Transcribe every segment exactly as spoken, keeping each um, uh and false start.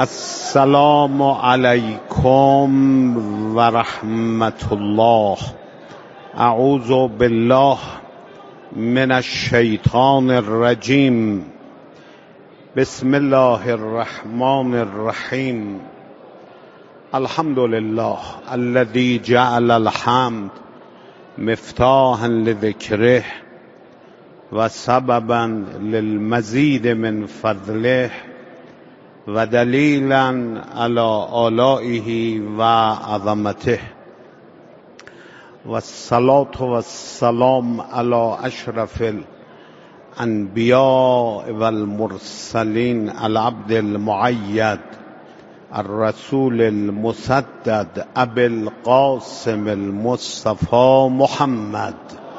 السلام علیکم و رحمت الله. اعوذ بالله من الشیطان الرجیم. بسم الله الرحمن الرحیم. الحمد لله الذي جعل الحمد مفتاحا لذکره و سببا للمزید من فضله و دلیلا علی آلائه و عظمته و الصلاة و السلام علی اشرف الانبیاء و المرسلین العبد المعید الرسول المسدد ابي القاسم المصطفى محمد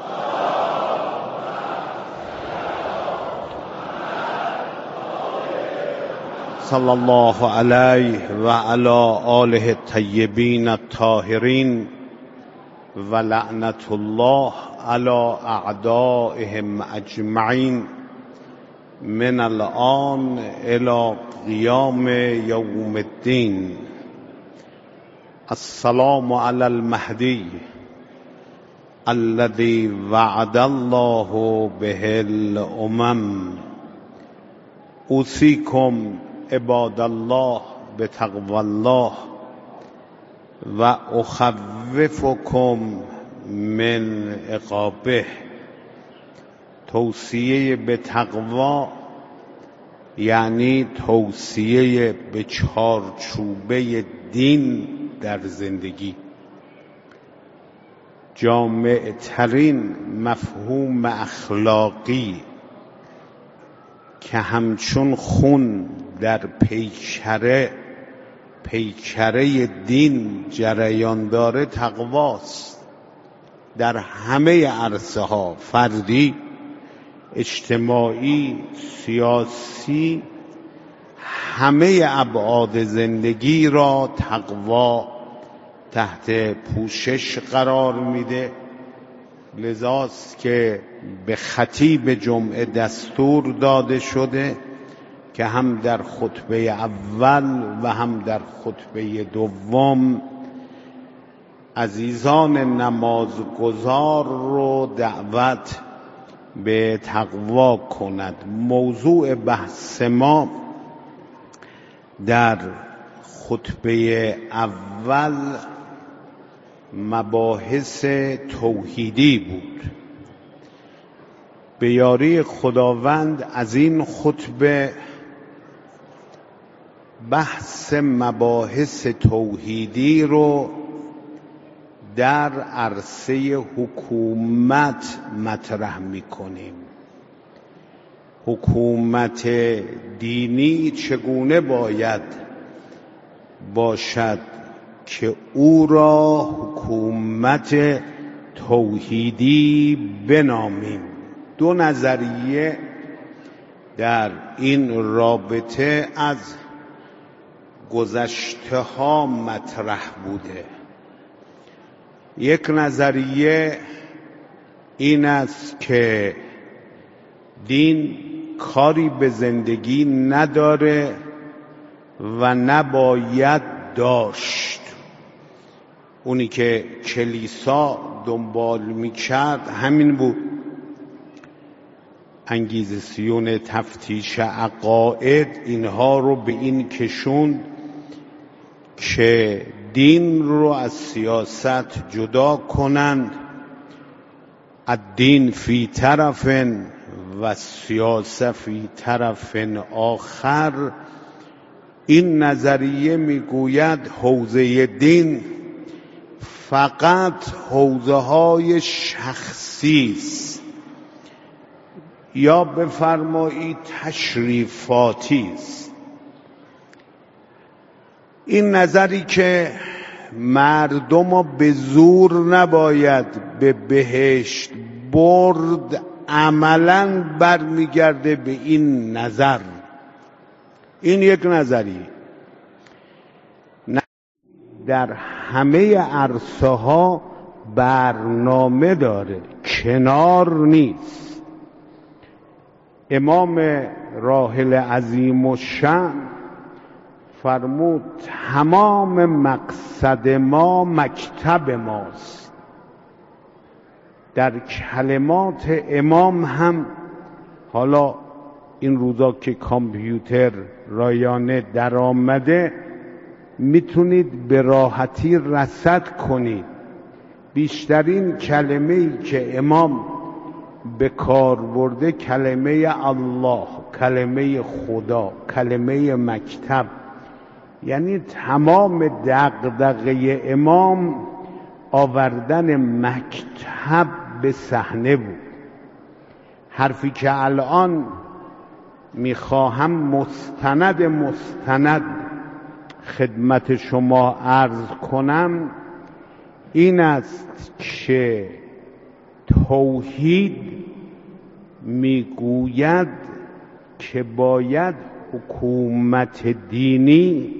صلی الله علیه و علی آله الطیبین الطاهرین و لعنت الله علی اعدائهم اجمعین من الان الى قیام یوم الدین. السلام علی المهدی الذي وعد الله به الامم. اوصیکم عباد الله بتقوى الله و اخوفکم من عقابه. توصیه به تقوا یعنی توصیه به چارچوبه دین در زندگی. جامع ترین مفهوم اخلاقی که همچون خون در پیکره پیکره دین جریان داره تقواست. در همه عرصه ها، فردی، اجتماعی، سیاسی، همه ابعاد زندگی را تقوا تحت پوشش قرار میده. لذاست که به خطیب جمعه دستور داده شده که هم در خطبه اول و هم در خطبه دوم عزیزان نمازگزار رو دعوت به تقوا کند. موضوع بحث ما در خطبه اول مباحث توحیدی بود. به یاری خداوند از این خطبه بحث مباحث توحیدی رو در عرصه حکومت مطرح می‌کنیم. حکومت دینی چگونه باید باشد که او را حکومت توحیدی بنامیم. دو نظریه در این رابطه از گذشته ها مطرح بوده. یک نظریه این است که دین کاری به زندگی نداره و نباید داشت. اونی که کلیسا دنبال می‌کرد همین بود. انگیزسیون تفتیش عقاید اینها رو به این کشوند که دین رو از سیاست جدا کنند. الدین فی طرف و سیاست فی طرف آخر. این نظریه میگوید حوزه دین فقط حوزه های شخصی است، یا بفرمایید تشریفاتی است. این نظری که مردم را به زور نباید به بهشت برد عملاً برمیگرده به این نظر. این یک نظری در همه عرصه ها برنامه داره، کنار نیست. امام راحل عظیم الشأن فرمود تمام مقصد ما مکتب ماست. در کلمات امام هم حالا این روزا که کامپیوتر رایانه در آمده میتونید به راحتی رصد کنید. بیشترین کلمه‌ای که امام به کار برده کلمه الله، کلمه خدا، کلمه مکتب، یعنی تمام دغدغه امام آوردن مکتب به صحنه بود. حرفی که الان میخواهم مستند مستند خدمت شما عرض کنم این است که توحید میگوید که باید حکومت دینی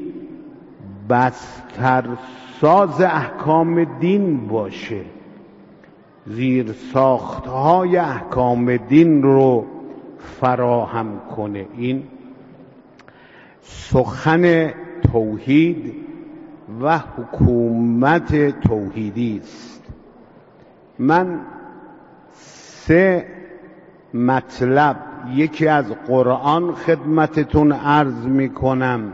بسترساز احکام دین باشه، زیر ساختهای احکام دین رو فراهم کنه. این سخن توحید و حکومت توحیدی است. من سه مطلب یکی از قرآن خدمتتون عرض می کنم،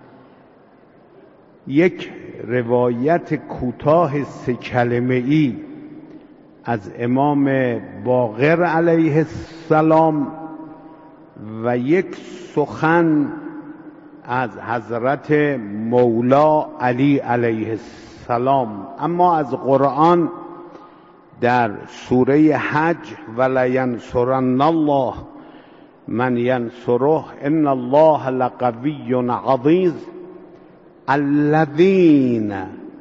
یک روایت کوتاه سه کلمه ای از امام باقر علیه السلام و یک سخن از حضرت مولا علی علیه السلام. اما از قرآن در سوره حج ولینصرن الله من ینصره ان الله لقوی عزیز الذین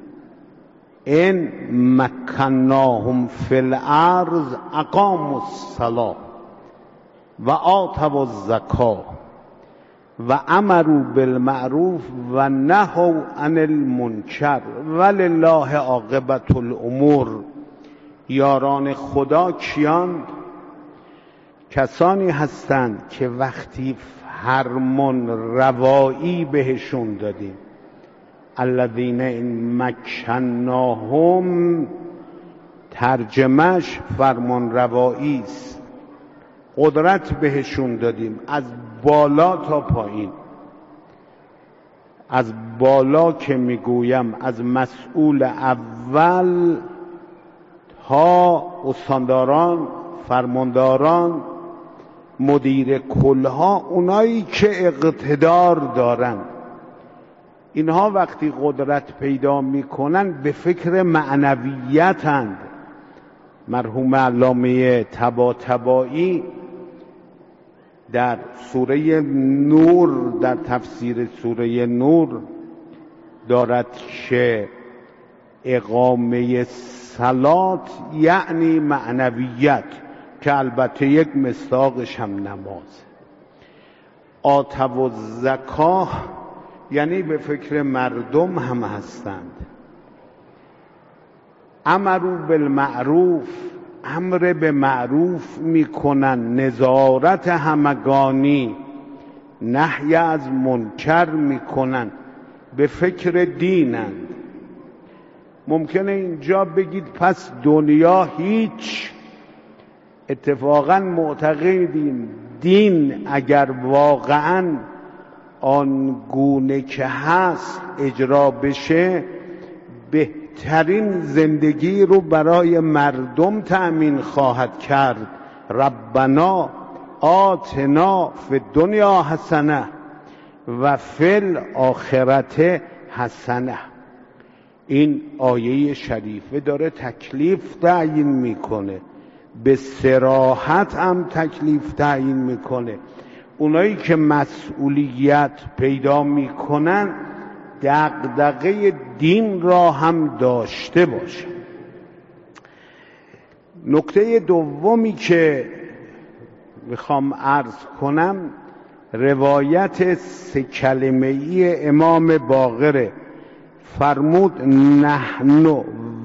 ان مکناهم فی الارض اقاموا الصلاة و آتوا الزکاة و امروا بالمعروف و نهوا عن المنکر ولله عاقبة الامور. یاران خدا کیان؟ کسانی هستند که وقتی فرمان روایی بهشون دادیم، الذین این مکناهم، ترجمهش فرمان روایی است، قدرت بهشون دادیم از بالا تا پایین. از بالا که میگویم از مسئول اول تا استانداران، فرمانداران، مدیر کلها، اونایی که اقتدار دارن. اینها وقتی قدرت پیدا میکنن به فکر معنویتند. مرحوم علامه طباطبایی در سوره نور، در تفسیر سوره نور دارد که اقامه صلات یعنی معنویت، که البته یک مصداقش هم نماز. آتوا الزکاه یعنی به فکر مردم هم هستند. امروا بالمعروف، امر به معروف میکنن، نظارت همگانی، نهی از منکر میکنن، به فکر دینند. ممکنه اینجا بگید پس دنیا هیچ. اتفاقا معتقدیم دین اگر واقعا آنگونه که هست اجرا بشه، بهترین زندگی رو برای مردم تأمین خواهد کرد. ربنا آتنا فی الدنیا حسنه و فی الاخرة حسنه. این آیه شریفه داره تکلیف تعیین میکنه، به صراحت هم تکلیف تعیین میکنه. اونایی که مسئولیت پیدا میکنن دغدغه دین را هم داشته باشه. نکته دومی که میخوام عرض کنم روایت سه کلمه‌ای امام باقره. فرمود نحن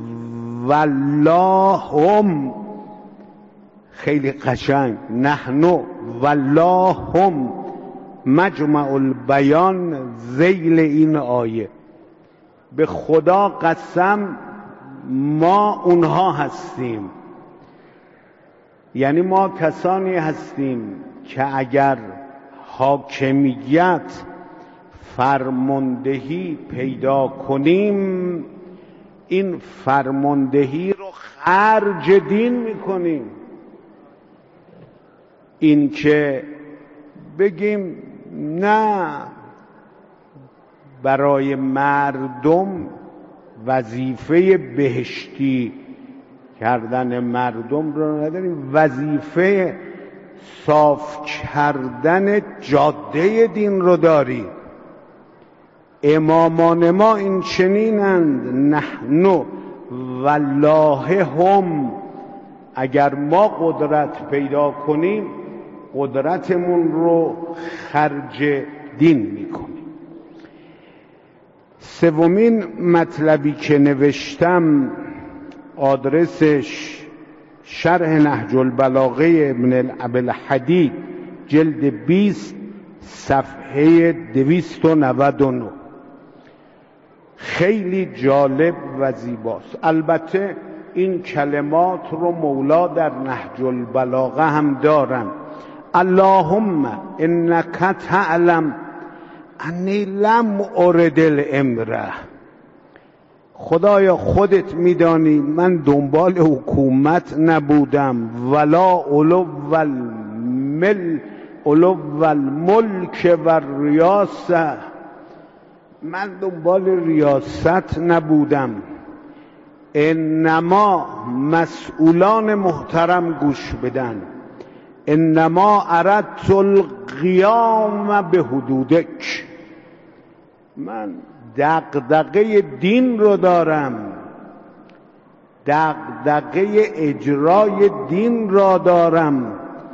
واللهم، خیلی قشنگ، نحن واللهم مجمع البیان ذیل این آیه. به خدا قسم ما اونها هستیم، یعنی ما کسانی هستیم که اگر حاکمیت فرماندهی پیدا کنیم این فرماندهی رو خرج دین میکنیم. این که بگیم نه برای مردم وظیفه بهشتی کردن مردم رو نداریم، وظیفه صاف کردن جاده دین رو داریم. امامان ما این چنینند، نحن والله هم. اگر ما قدرت پیدا کنیم قدرتمون رو خرج دین میکنیم. سومین مطلبی که نوشتم آدرسش شرح نهج البلاغه ابن ابوالحدید جلد بیست صفحه دویست و نود و نه. خیلی جالب و زیباست. البته این کلمات رو مولا در نهج البلاغه هم دارن. اللهم انک تعلم انی لم ارد الامره. خدایا خودت میدانی من دنبال حکومت نبودم، ولا علو المل علو الملک و ریاسه، من دنبال ریاست نبودم. انما مسئولان محترم گوش بدن، انما اردت القیام به حدودک. من دغدغه دین رو دارم، دغدغه اجرای دین را دارم.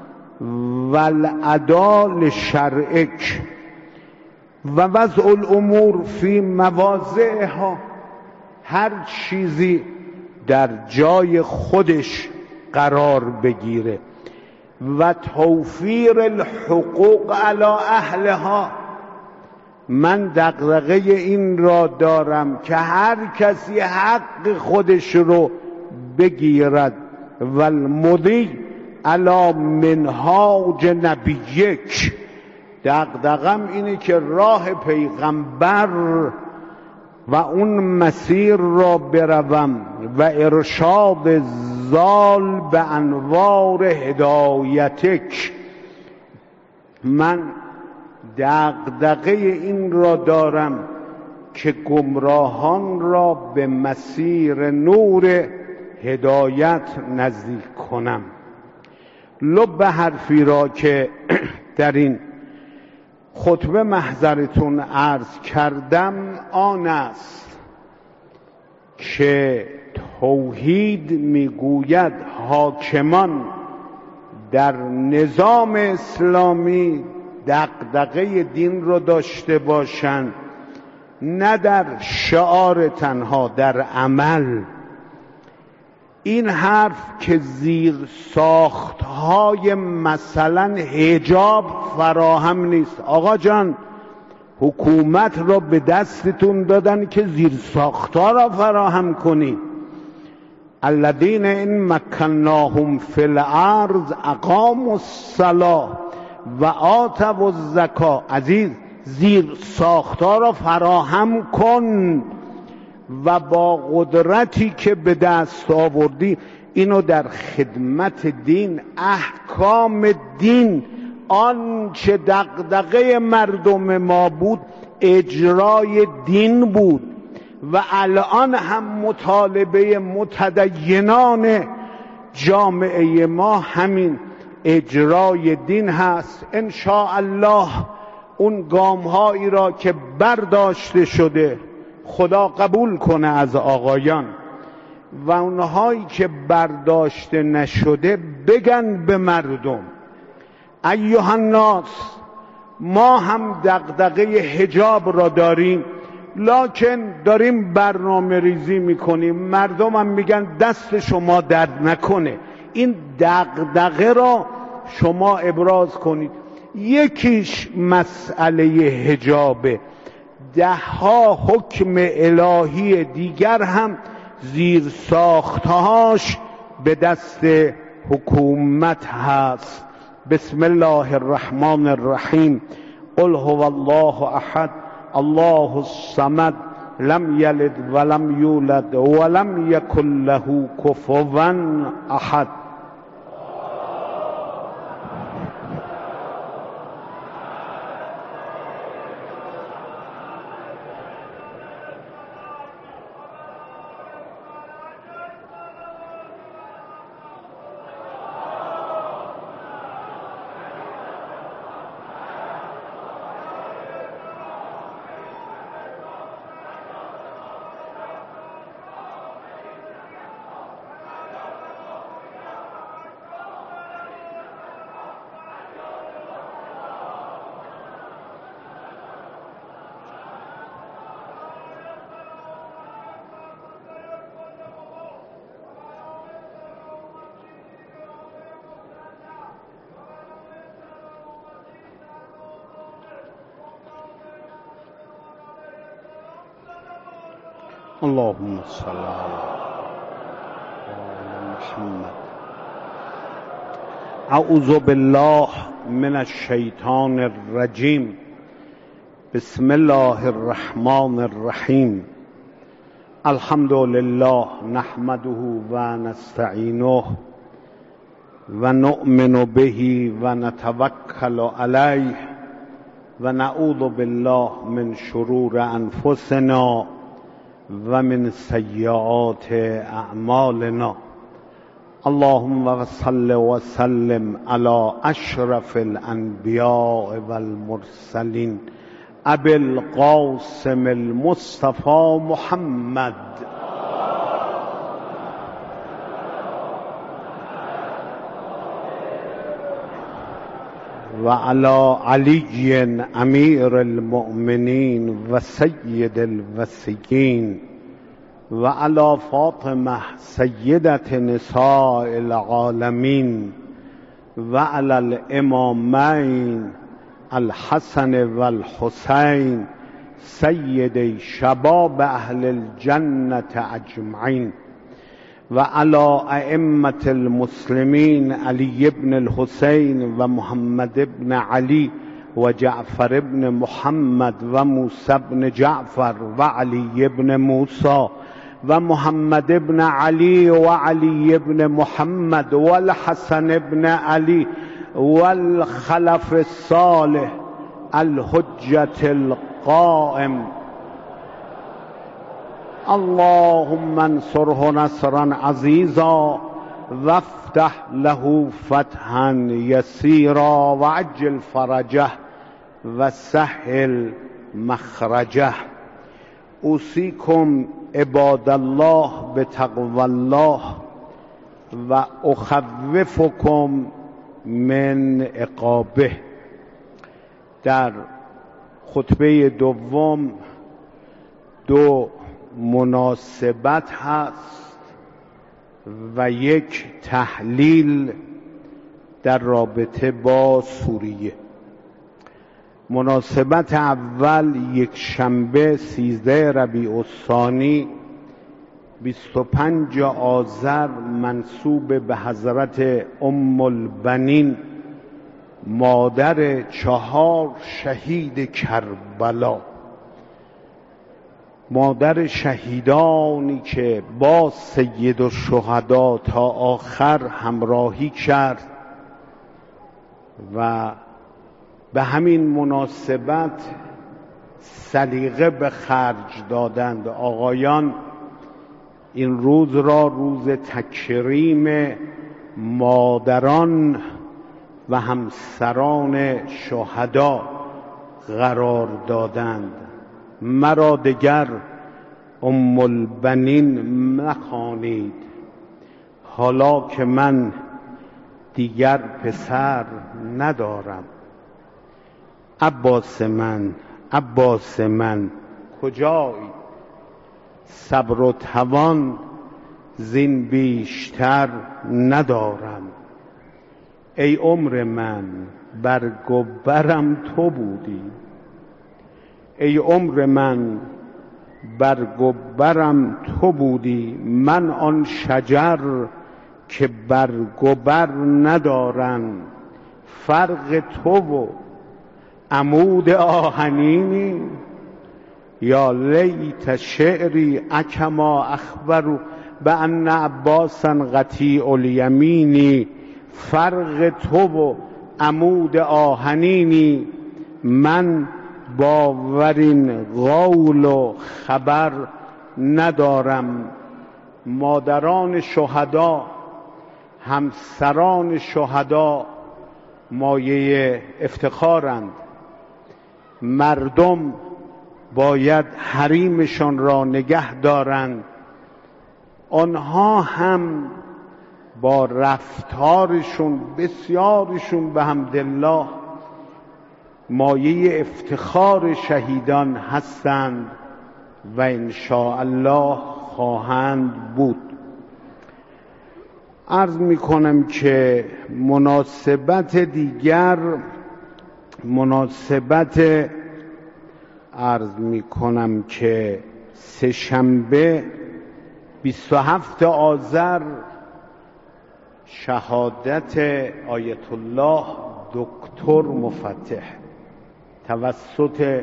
والعدا لشرعک و وضع الامور فی مواضعها. هر چیزی در جای خودش قرار بگیره. و توفیر الحقوق علی اهلها. من دغدغه این را دارم که هر کسی حق خودش رو بگیرد. و المضی علی منهاج نبیک. دغدغم اینه که راه پیغمبر و اون مسیر را بروم و ارشاد زال به انوار هدایتک. من دغدغه این را دارم که گمراهان را به مسیر نور هدایت نزدیک کنم. لب حرفی را که در این خطبه محضرتون عرض کردم آن است که توحید میگوید حاکمان در نظام اسلامی دغدغه دین رو داشته باشند، نه در شعار تنها، در عمل. این حرف که زیر ساختهای مثلا حجاب فراهم نیست. آقا جان حکومت را به دستتون دادن که زیر ساختها را فراهم کنید. الذین ان مکناهم فی الارض اقاموا الصلاة و آتوا الزکاة. عزیز زیر ساختها را فراهم کن و با قدرتی که به دست آوردی اینو در خدمت دین، احکام دین، آنچه دغدغه مردم ما بود اجرای دین بود و الان هم مطالبه متدینان جامعه ما همین اجرای دین هست. ان شاء الله اون گام‌هایی را که برداشته شده خدا قبول کنه از آقایان و اونهایی که برداشته نشده بگن به مردم ایها الناس ما هم دغدغه حجاب را داریم، لکن داریم برنامه ریزی میکنیم. مردم هم میگن دست شما درد نکنه. این دغدغه را شما ابراز کنید. یکیش مسئله حجابه، ده ها حکم الهی دیگر هم زیر ساختهاش به دست حکومت هست. بسم الله الرحمن الرحیم. قل هو الله احد الله الصمد لم یلد ولم یولد ولم یکن له کفوا احد. اللهم صل على محمد. اعوذ بالله من الشیطان الرجیم. بسم الله الرحمن الرحیم. الحمد لله نحمده و نستعینه و نؤمن به و نتوکل علیه و نعوذ بالله من شرور انفسنا و من سیئات اعمالنا. اللهم صل و سلم علی اشرف الانبیاء و المرسلین ابی القاسم المصطفى محمد و علی علی امیر المؤمنین و سید الوصیین و علی فاطمه سیدة نساء العالمین و علی الامامین الحسن و الحسین سید شباب اهل الجنة اجمعین و علی ائمة المسلمین علی بن الحسین و محمد بن علی و جعفر بن محمد و موسی بن جعفر و علی بن موسی و محمد بن علی و علی بن محمد و الحسن بن علی و الخلف الصالح الحجة القائم. اللهم انصره نصرا عزیزا وافتح له فتحا یسیرا وعجل فرجه و سهل مخرجه. اوصیکم عباد الله بتقوی الله و اخوفکم من عقابه. در خطبه دوم دو مناسبت هست و یک تحلیل در رابطه با سوریه. مناسبت اول یک شنبه سیزده ربیع الثانی بیست و پنج آذر منسوب به حضرت ام البنین مادر چهار شهید کربلا، مادر شهیدانی که با سید الشهدا تا آخر همراهی کرد و به همین مناسبت سلیقه به خرج دادند. آقایان این روز را روز تکریم مادران و همسران شهدا قرار دادند. مرا دگر ام البنین مخوانید، حالا که من دیگر پسر ندارم. عباس من، عباس من کجایی؟ صبر و توان زین بیشتر ندارم. ای عمر من، برگ و برم تو بودی. ای عمر من برگ و برم تو بودی، من آن شجر که برگ و بر ندارن، فرق تو و عمود آهنینی. یا لیت شعری اکما اخبر بان عباسا قطیع الیمینی، فرق تو و عمود آهنینی. من باورین قول و خبر ندارم. مادران شهدا، همسران شهدا مایه افتخارند. مردم باید حریمشان را نگه دارند. آنها هم با رفتارشون بسیارشون به حمدالله مایه افتخار شهیدان هستند و ان شاء الله خواهند بود. عرض می کنم که مناسبت دیگر، مناسبت عرض می کنم که سه شنبه بیست و هفت آذر شهادت آیت الله دکتر مفتح توسط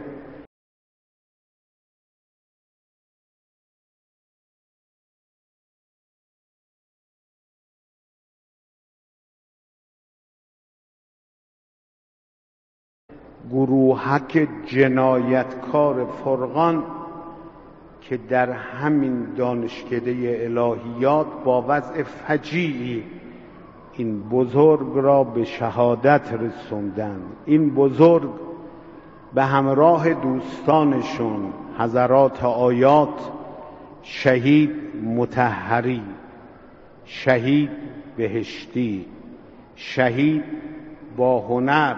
گروهک جنایتکار فرقان که در همین دانشکده الهیات با وضع فجیعی این بزرگ را به شهادت رسوندند. این بزرگ به همراه دوستانشون حضرات آیات، شهید مطهری، شهید بهشتی، شهید با هنر،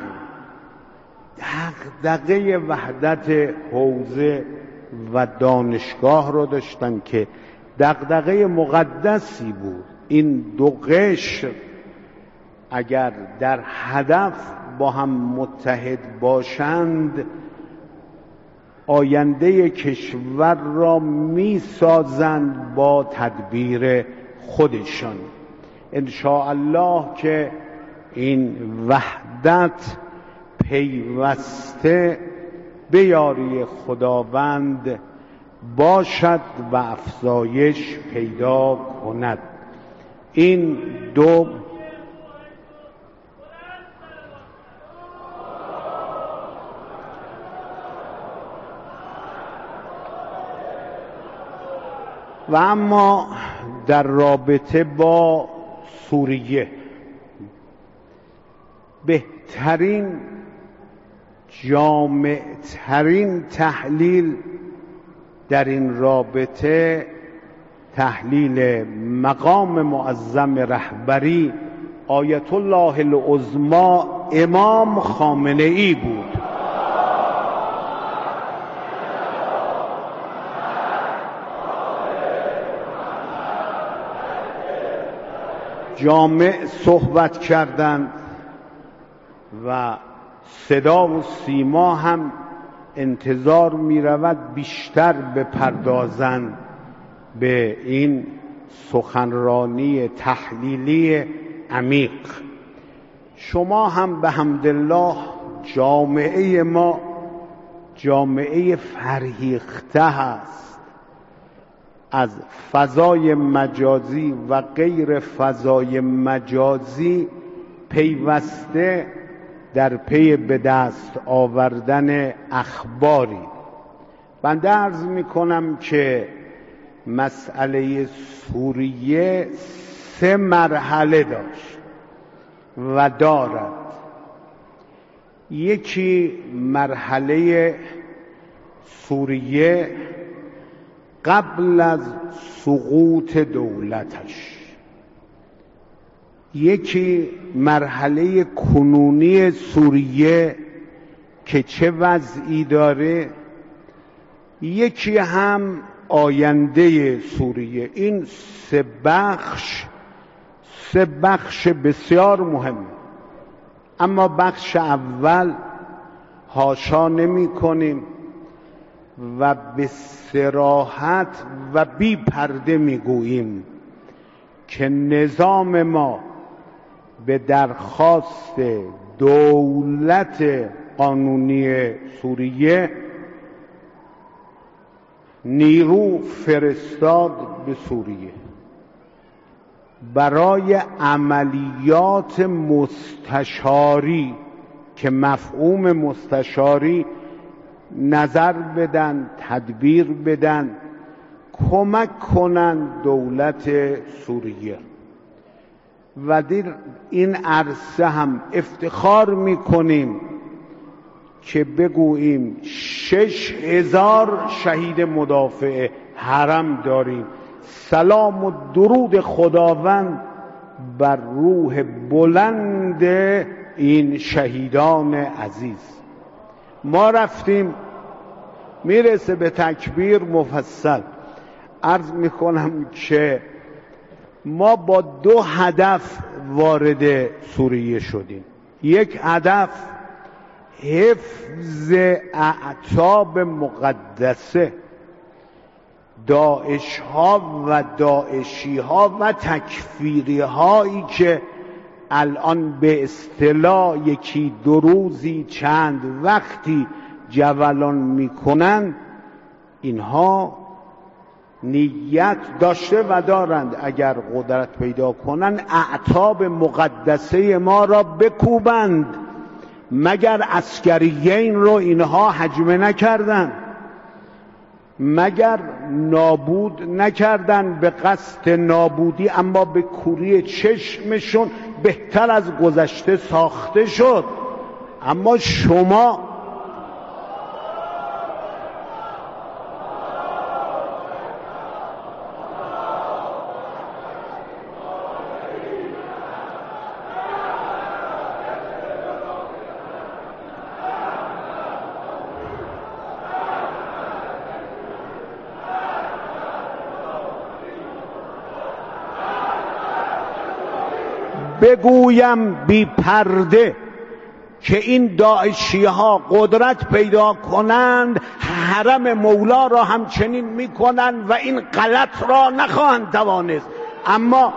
دغدغه وحدت حوزه و دانشگاه رو داشتن که دغدغه مقدسی بود. این دو قشر اگر در هدف با هم متحد باشند آینده کشور را می سازند با تدبیر خودشان. ان شاء الله که این وحدت پیوسته به یاری خداوند باشد و افزایش پیدا کند. این دو و اما در رابطه با سوریه بهترین جامعترین تحلیل در این رابطه تحلیل مقام معظم رهبری آیت الله العظمی امام خامنه ای بود. جامع صحبت کردند و صدا و سیما هم انتظار می رود بیشتر بپردازند به این سخنرانی تحلیلی عمیق. شما هم به حمدالله جامعه ما جامعه فرهیخته هست. از فضای مجازی و غیر فضای مجازی پیوسته در پی به دست آوردن اخباری. بنده عرض می کنم که مسئله سوریه سه مرحله داشت و دارد. یکی مرحله سوریه قبل از سقوط دولتش، یکی مرحله کنونی سوریه که چه وضعی داره، یکی هم آینده سوریه. این سه بخش سه بخش بسیار مهم. اما بخش اول حاشا نمی کنیم و به صراحت و بی پرده می گوییم که نظام ما به درخواست دولت قانونی سوریه نیرو فرستاد به سوریه برای عملیات مستشاری که مفهوم مستشاری نظر بدن، تدبیر بدن، کمک کنن دولت سوریه. و در این عرصه هم افتخار میکنیم که بگوییم شش هزار شهید مدافع حرم داریم. سلام و درود خداوند بر روح بلند این شهیدان عزیز. ما رفتیم، میرسه به تکبیر مفصل عرض میکنم که ما با دو هدف وارد سوریه شدیم. یک هدف حفظ اعتاب مقدسه داعش ها و داعشی ها و تکفیری هایی که الان به اصطلاح یکی دو روزی چند وقتی جولان میکنن، اینها نیت داشته و دارند اگر قدرت پیدا کنن اعتاب مقدسه ما را بکوبند. مگر عسکریین رو اینها هجمه نکردند؟ مگر نابود نکردن به قصد نابودی، اما به کوری چشمشون بهتر از گذشته ساخته شد. اما شما بگویم بی پرده که این داعشی ها قدرت پیدا کنند حرم مولا را همچنین میکنند و این غلط را نخواهند توانست. اما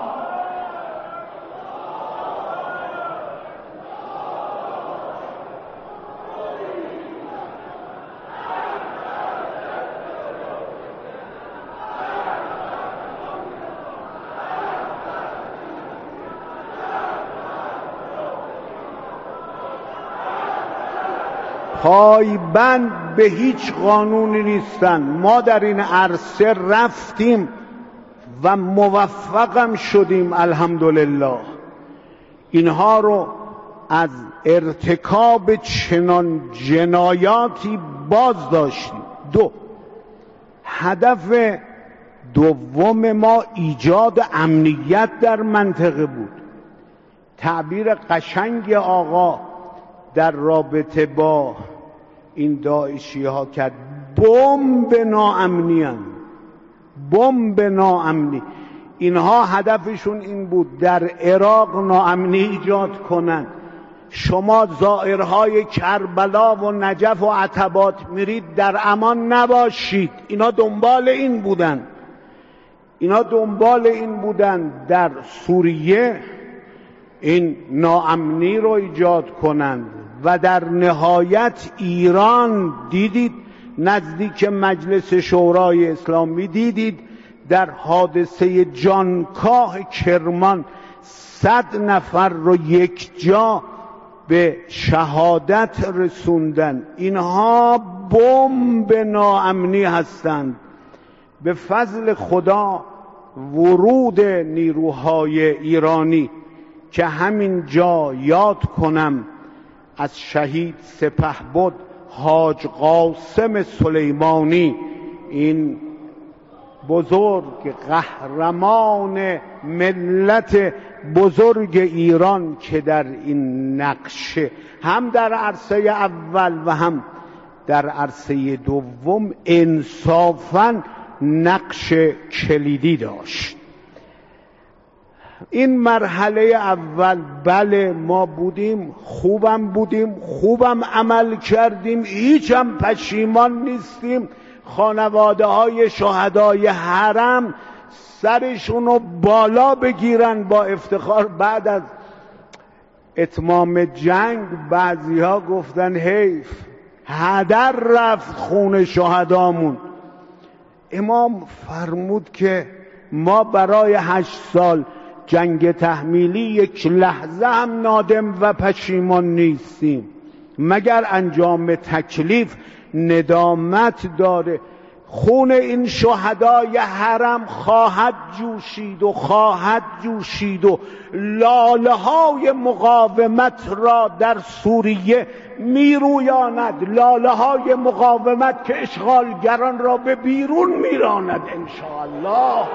پایبند به هیچ قانونی نیستن. ما در این عرصه رفتیم و موفقم شدیم الحمدلله. اینها رو از ارتکاب چنان جنایاتی باز داشتیم. دو، هدف دوم ما ایجاد امنیت در منطقه بود. تعبیر قشنگ آقا در رابطه با این داعشی ها کرد، بمب ناامنی هستند. بمب ناامنی. اینها هدفشون این بود در عراق ناامنی ایجاد کنند. شما زائرهای کربلا و نجف و عتبات میرید در امان نباشید. اینا دنبال این بودن. اینا دنبال این بودن در سوریه این ناامنی رو ایجاد کنند. و در نهایت ایران دیدید نزدیک مجلس شورای اسلامی، دیدید در حادثه جانکاه کرمان صد نفر رو یک جا به شهادت رسوندن. اینها بمب ناامنی هستند. به فضل خدا ورود نیروهای ایرانی که همین جا یاد کنم از شهید سپهبد حاج قاسم سلیمانی، این بزرگ قهرمان ملت بزرگ ایران که در این نقشه هم در عرصه اول و هم در عرصه دوم انصافاً نقش کلیدی داشت. این مرحله اول بله ما بودیم، خوبم بودیم، خوبم عمل کردیم، هیچم پشیمان نیستیم. خانواده های شهدای حرم سرشونو بالا بگیرن با افتخار. بعد از اتمام جنگ بعضی ها گفتن حیف، هدر رفت خون شهدامون. امام فرمود که ما برای هشت سال جنگ تحمیلی یک لحظه هم نادم و پشیمان نیستیم، مگر انجام تکلیف ندامت داره. خون این شهدای حرم خواهد جوشید و خواهد جوشید و لاله های مقاومت را در سوریه میرویاند، لاله های مقاومت که اشغالگران را به بیرون میراند انشاءالله.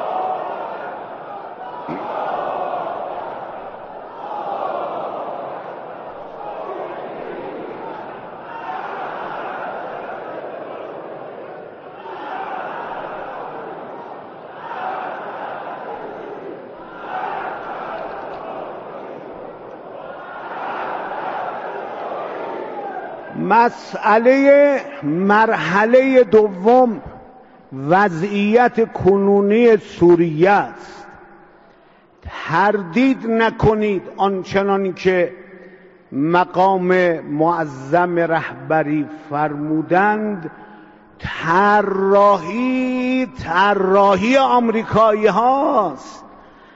مسئله مرحله دوم وضعیت کنونی سوریه است. تردید نکنید آنچنان که مقام معظم رهبری فرمودند، طراحی طراحی آمریکایی هاست،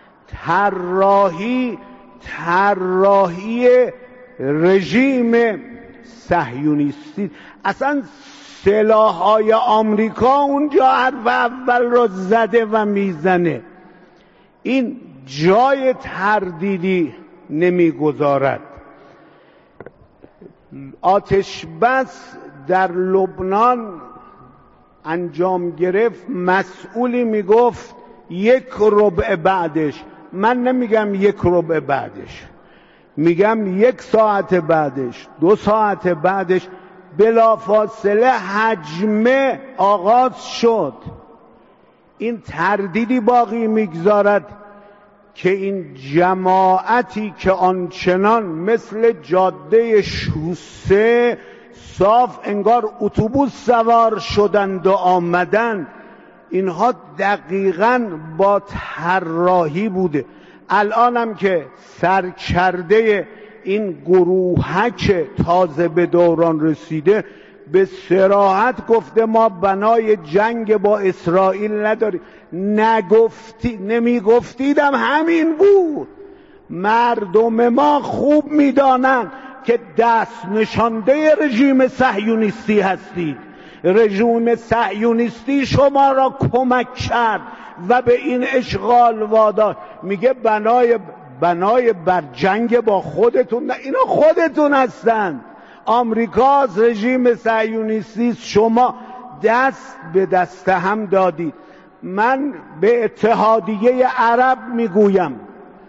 طراحی طراحی رژیم صهیونیستی. اصلا سلاح‌های آمریکا اونجا حرف اول رو زده و میزنه. این جای تردیدی نمیگذارد. آتش بس در لبنان انجام گرفت، مسئولی میگفت یک ربع بعدش، من نمیگم یک ربع بعدش، میگم یک ساعت بعدش، دو ساعت بعدش بلافاصله هجمه آغاز شد. این تردیدی باقی میگذارد که این جماعتی که آنچنان مثل جاده شوسه صاف انگار اتوبوس سوار شدند و آمدند، اینها دقیقاً با طراحی بوده. الانم که سرکرده این گروهک تازه به دوران رسیده به صراحت گفته ما بنای جنگ با اسرائیل نداریم. نگفتی نمیگفتیدم همین بود. مردم ما خوب میدانند که دست نشانده رژیم صهیونیستی هستید. رژیم صهیونیستی شما را کمک کرد و به این اشغال وادار. میگه بنای بنای بر جنگ با خودتون، نه اینا خودتون هستند. آمریکا از رژیم صهیونیستی، شما دست به دست هم دادید. من به اتحادیه عرب میگویم،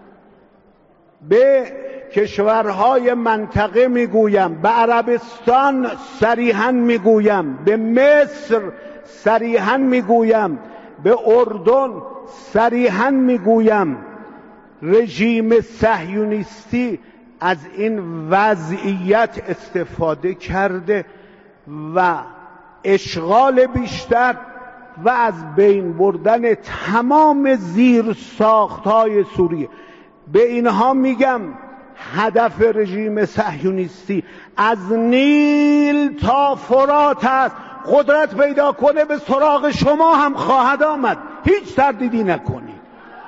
به کشورهای منطقه میگویم، به عربستان صریحا میگویم، به مصر صریحا میگویم، به اردن صریحا میگویم، رژیم صهیونیستی از این وضعیت استفاده کرده و اشغال بیشتر و از بین بردن تمام زیر ساختهای سوریه. به اینها میگم هدف رژیم صهیونیستی از نیل تا فرات است. قدرت پیدا کنه به سراغ شما هم خواهد آمد، هیچ تردیدی نکنید.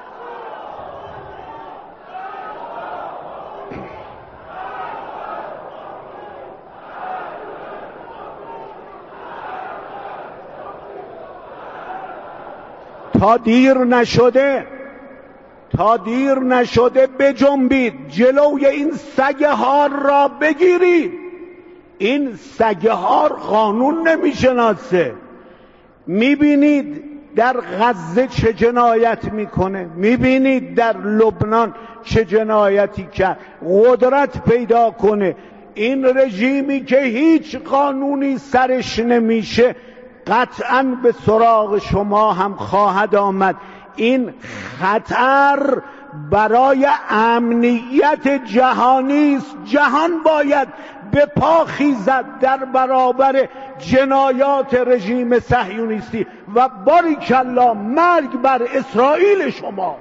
تا دیر نشده تا دیر نشده بجنبید، جلوی این سگهار را بگیرید. این سگهار قانون نمیشناسه. میبینید در غزه چه جنایت میکنه، میبینید در لبنان چه جنایتی کرد. قدرت پیدا کنه. این رژیمی که هیچ قانونی سرش نمیشه قطعاً به سراغ شما هم خواهد آمد. این خطر برای امنیت جهانی است. جهان باید به پا خیزد در برابر جنایات رژیم صهیونیستی و باریکالله مرگ بر اسرائیل شما.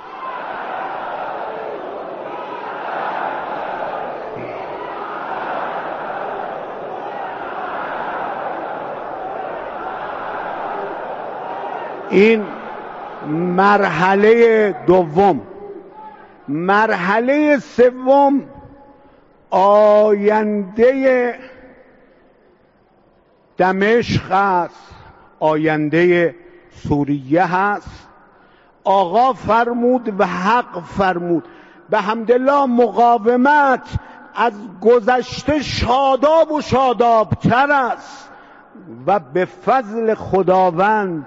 این مرحله دوم. مرحله سوم آینده دمشق است، آینده سوریه هست. آقا فرمود و حق فرمود، به حمدالله مقاومت از گذشته شاداب و شادابتر است و به فضل خداوند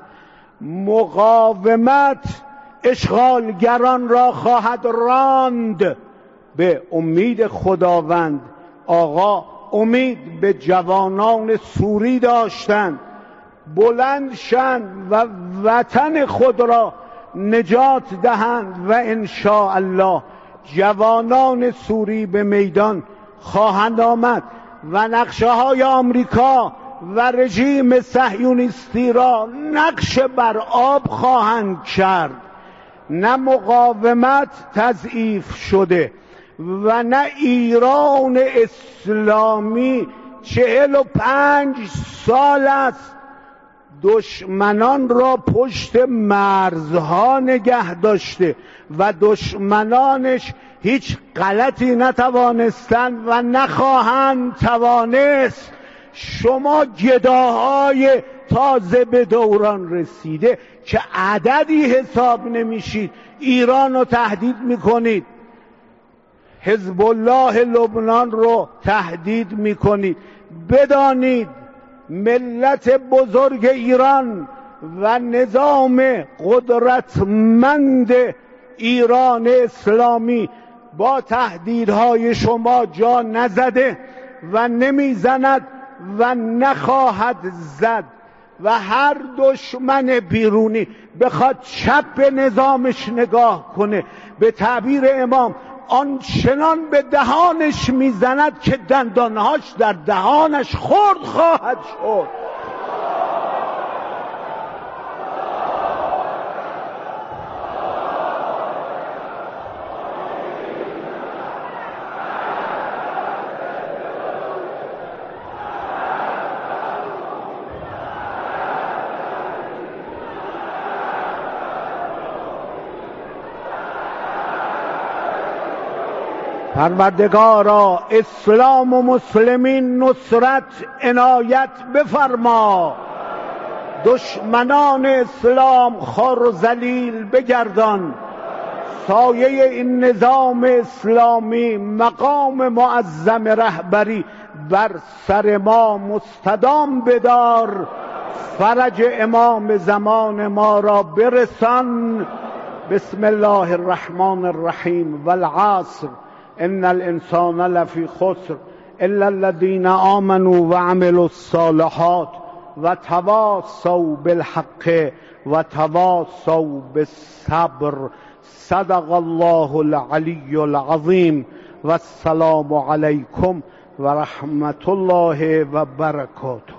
مقاومت اشغالگران را خواهد راند. به امید خداوند آقا امید به جوانان سوری داشتند بلند شند و وطن خود را نجات دهند و ان شاء الله جوانان سوری به میدان خواهند آمد و نقشه های آمریکا و رژیم صهیونیستی را نقش بر آب خواهند کرد. نه مقاومت تضعیف شده و نه ایران اسلامی چهل و پنج سال است دشمنان را پشت مرزها نگه داشته و دشمنانش هیچ غلطی نتوانستند و نخواهند توانست. شما گداهای تازه به دوران رسیده که عددی حساب نمیشید ایران رو تهدید میکنید، حزب الله لبنان رو تهدید میکنید. بدانید ملت بزرگ ایران و نظام قدرتمند ایران اسلامی با تهدیدهای شما جا نزده و نمیزند و نخواهد زد و هر دشمن بیرونی بخواد چپ به نظامش نگاه کنه به تعبیر امام آنچنان به دهانش میزند که دندانهاش در دهانش خرد خواهد شد. پروردگارا اسلام و مسلمین نصرت عنایت بفرما، دشمنان اسلام خوار و ذلیل بگردان، سایه این نظام اسلامی مقام معظم رهبری بر سر ما مستدام بدار، فرج امام زمان ما را برسان. بسم الله الرحمن الرحیم والعصر ان الانسان لفی خسر الا الذین آمنوا وعملوا الصالحات وتواصوا بالحق وتواصوا بالصبر. صدق الله العلی العظیم و السلام علیکم و رحمت الله و برکاته.